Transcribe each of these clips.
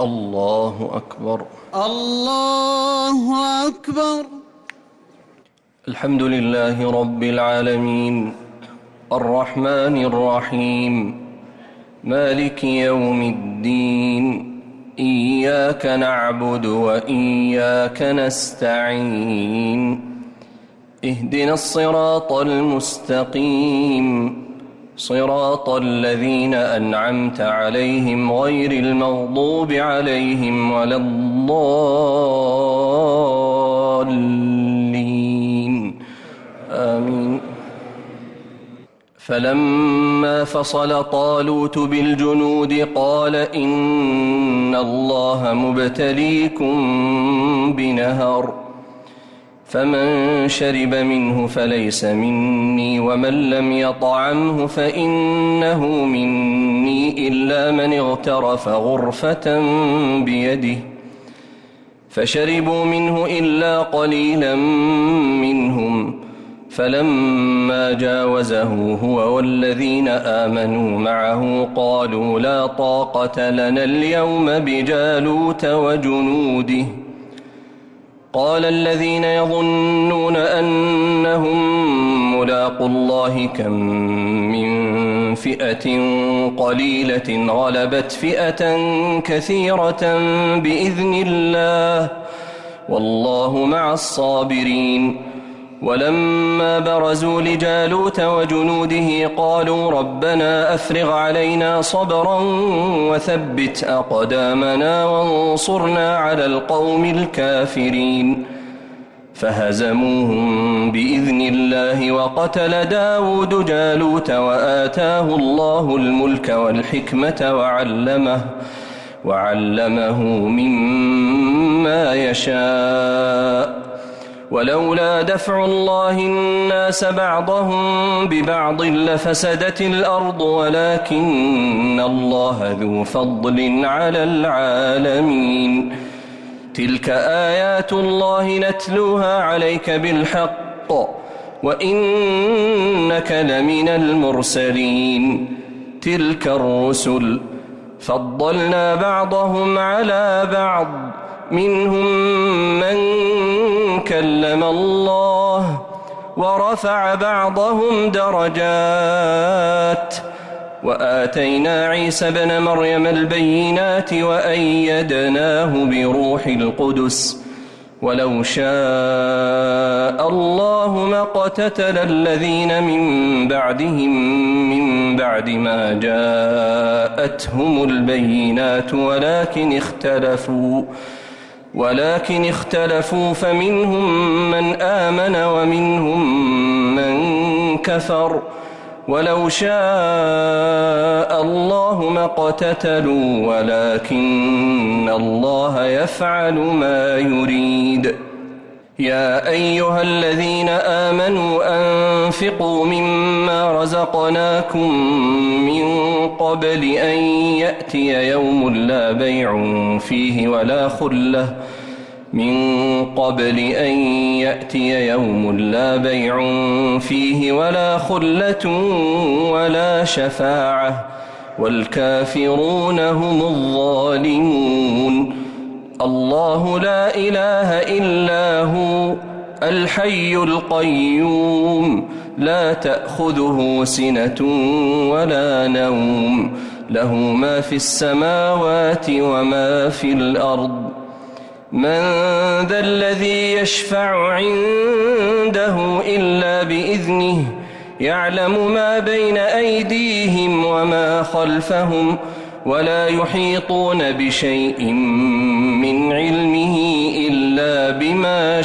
الله أكبر. الله أكبر. الحمد لله رب العالمين الرحمن الرحيم مالك يوم الدين إياك نعبد وإياك نستعين اهدنا الصراط المستقيم صراط الذين أنعمت عليهم غير المغضوب عليهم ولا الضالين آمين. فلما فصل طالوت بالجنود قال إن الله مبتليكم بنهر فمن شرب منه فليس مني ومن لم يطعمه فإنه مني إلا من اغترف غرفة بيده فشربوا منه إلا قليلا منهم فلما جاوزه هو والذين آمنوا معه قالوا لا طاقة لنا اليوم بجالوت وجنوده قال الذين يظنون أنهم ملاقو الله كم من فئة قليلة غلبت فئة كثيرة بإذن الله والله مع الصابرين. ولما برزوا لجالوت وجنوده قالوا ربنا أفرغ علينا صبرا وثبت أقدامنا وانصرنا على القوم الكافرين فهزموهم بإذن الله وقتل داود جالوت وآتاه الله الملك والحكمة وعلمه مما يشاء ولولا دفع الله الناس بعضهم ببعض لفسدت الأرض ولكن الله ذو فضل على العالمين. تلك آيات الله نتلوها عليك بالحق وإنك لمن المرسلين. تلك الرسل فضلنا بعضهم على بعض منهم من كلم الله ورفع بعضهم درجات وآتينا عيسى ابن مريم البينات وأيدناه بروح القدس ولو شاء الله ما اقتتل الذين من بعدهم من بعد ما جاءتهم البينات ولكن اختلفوا فمنهم من آمن ومنهم من كفر ولو شاء الله ما اقتتلوا ولكن الله يفعل ما يريد. يا أيها الذين آمنوا أنفقوا مما رزقناكم من قبل أن يأتي يوم لا بيع فيه ولا خلة ولا شفاعة والكافرون هم الظالمون. الله لا إله إلا هو الحي القيوم لا تأخذه سنة ولا نوم له ما في السماوات وما في الأرض. من ذا الذي يشفع عنده إلا بإذنه يعلم ما بين أيديهم وما خلفهم ولا يحيطون بشيء من علمه إلا بما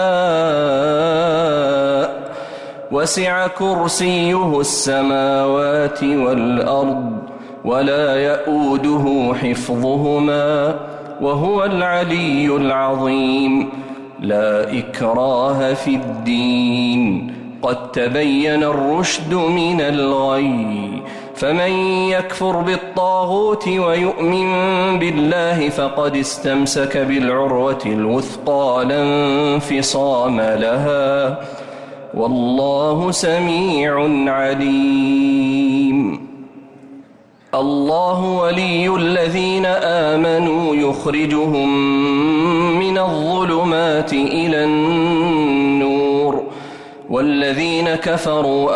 شاء وسع كرسيه السماوات والأرض ولا يؤوده حفظهما وهو العلي العظيم. لا إكراه في الدين قد تبين الرشد من الغي فمن يكفر بالطاغوت ويؤمن بالله فقد استمسك بالعروة الوثقى لا انفصام لها والله سميع عليم. الله ولي الذين آمنوا يخرجهم من الظلمات إلى النور والذين كفروا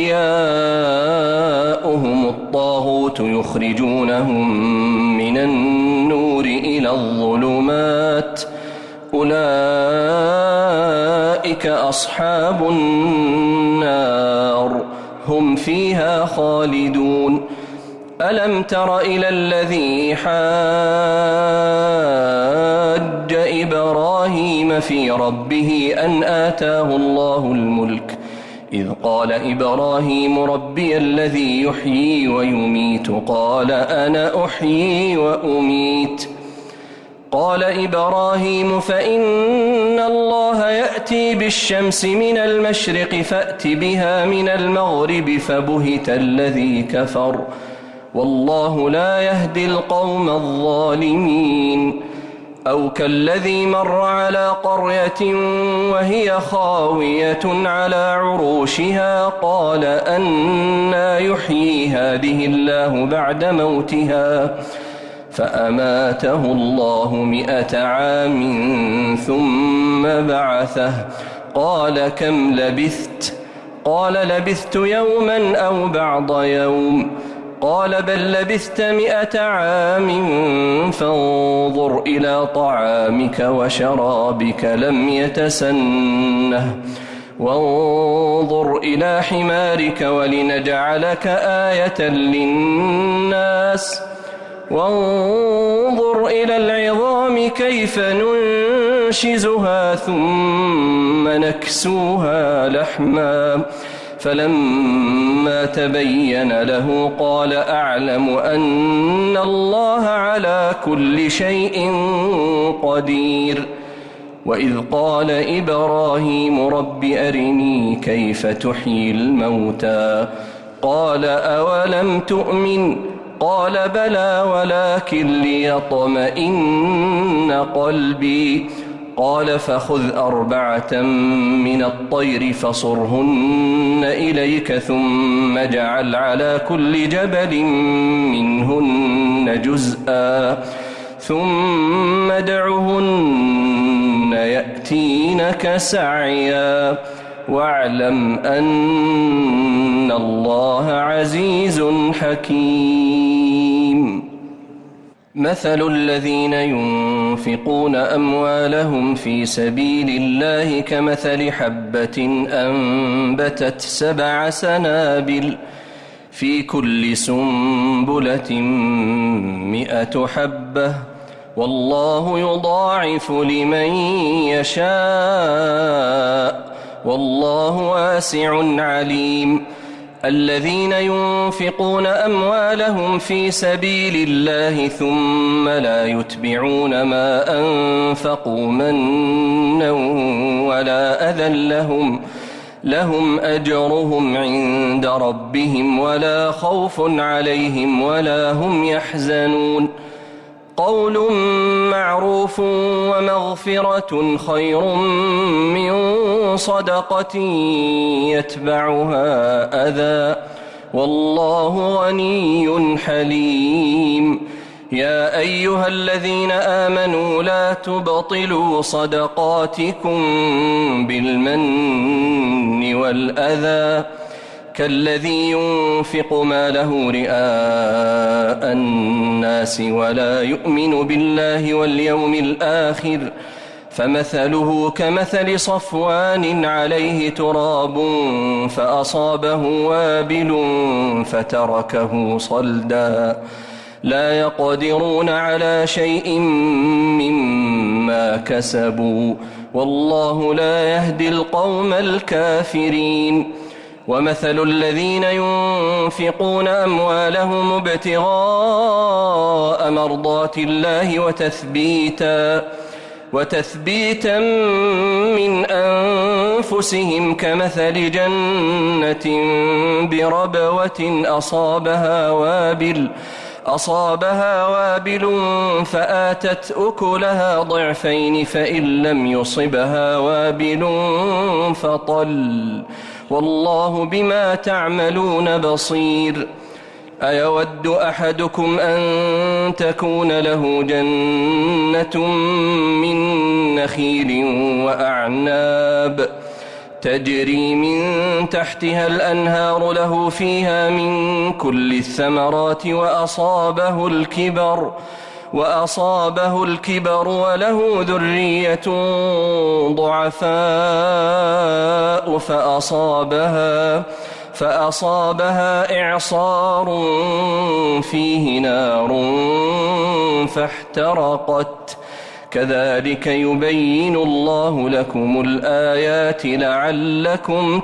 أولياؤهم الطاغوت يخرجونهم من النور إلى الظلمات أولئك أصحاب النار هم فيها خالدون ألم تر إلى الذي حاج إبراهيم في ربه أن آتاه الله الملك إذ قال إبراهيم ربي الذي يحيي ويميت قال أنا أحيي وأميت قال إبراهيم فإن الله يأتي بالشمس من المشرق فأت بها من المغرب فبهت الذي كفر والله لا يهدي القوم الظالمين أو كالذي مر على قرية وهي خاوية على عروشها قال أنى يحيي هذه الله بعد موتها فأماته الله 100 عام ثم بعثه قال كم لبثت قال لبثت يوما أو بعض يوم قال بل لبثت 100 عام فانظر إلى طعامك وشرابك لم يتسنه وانظر إلى حمارك ولنجعلك آية للناس وانظر إلى العظام كيف ننشزها ثم نكسوها لحما فلما تبين له قال أعلم أن الله على كل شيء قدير وإذ قال إبراهيم رب أرني كيف تحيي الموتى قال أولم تؤمن قال بلى ولكن ليطمئن قلبي قال فخذ 4 من الطير فصرهن إليك ثم اجعل على كل جبل منهن جزءا ثم ادعهن يأتينك سعيا واعلم أن الله عزيز حكيم مثل الذين ينفقون أموالهم في سبيل الله كمثل حبة أنبتت 7 سنابل في كل سنبلة 100 حبة والله يضاعف لمن يشاء والله واسع عليم الذين ينفقون أموالهم في سبيل الله ثم لا يتبعون ما أنفقوا منا ولا أذى لهم أجرهم عند ربهم ولا خوف عليهم ولا هم يحزنون قول معروف ومغفرة خير من صدقة يتبعها أذى والله غني حليم يا أيها الذين آمنوا لا تبطلوا صدقاتكم بالمن والأذى كالذي ينفق ماله رئاء الناس ولا يؤمن بالله واليوم الآخر فمثله كمثل صفوان عليه تراب فأصابه وابل فتركه صلدا لا يقدرون على شيء مما كسبوا والله لا يهدي القوم الكافرين ومثل الذين ينفقون أموالهم ابتغاء مرضات الله وتثبيتا من أنفسهم كمثل جنة بربوة أصابها وابل فآتت أكلها ضعفين فإن لم يصبها وابل فطل والله بما تعملون بصير أيود أحدكم أن تكون له جنة من نخيل وأعناب تجري من تحتها الأنهار له فيها من كل الثمرات وأصابه الكبر وله ذرية ضعفاء فأصابها إعصار فيه نار فاحترقت كذلك يبين الله لكم الآيات لعلكم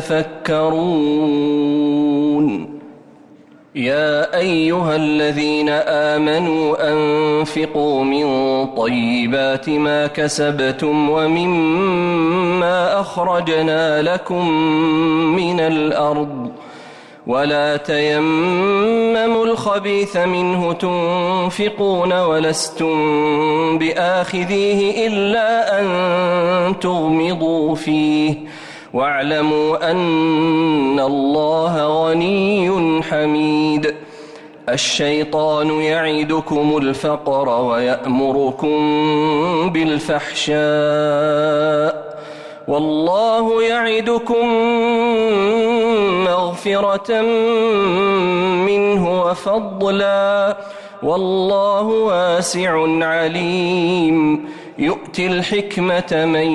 تتفكرون يا أيها الذين آمنوا أنفقوا من طيبات ما كسبتم ومما أخرجنا لكم من الأرض ولا تيمموا الخبيث منه تنفقون ولستم بآخذيه إلا أن تغمضوا فيه واعلموا أن الله غني حميد الشيطان يعدكم الفقر ويأمركم بالفحشاء والله يعدكم مغفرة منه وفضلا والله واسع عليم يؤتي الحكمة من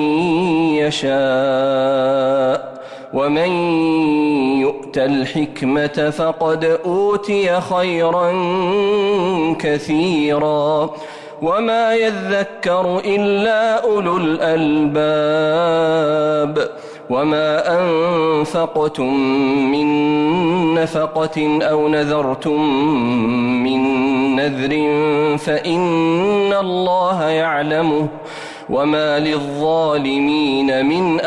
يشاء ومن يؤت الحكمة فقد أوتي خيرا كثيرا وما يذكر إلا أولو الألباب وما أنفقتم من نفقة أو نذرتم من نذر فإن الله يعلمه وما للظالمين من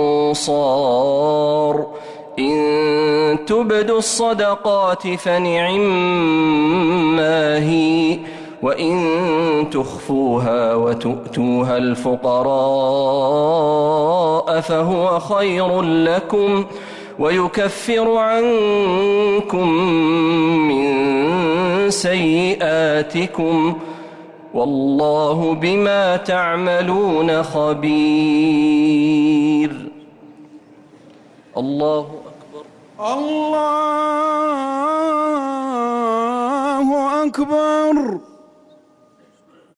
أنصار إن تبدوا الصدقات فنعما هي وإن تخفوها وتؤتوها الفقراء فهو خير لكم ويكفر عنكم من سيئاتكم والله بما تعملون خبير. الله أكبر. الله أكبر.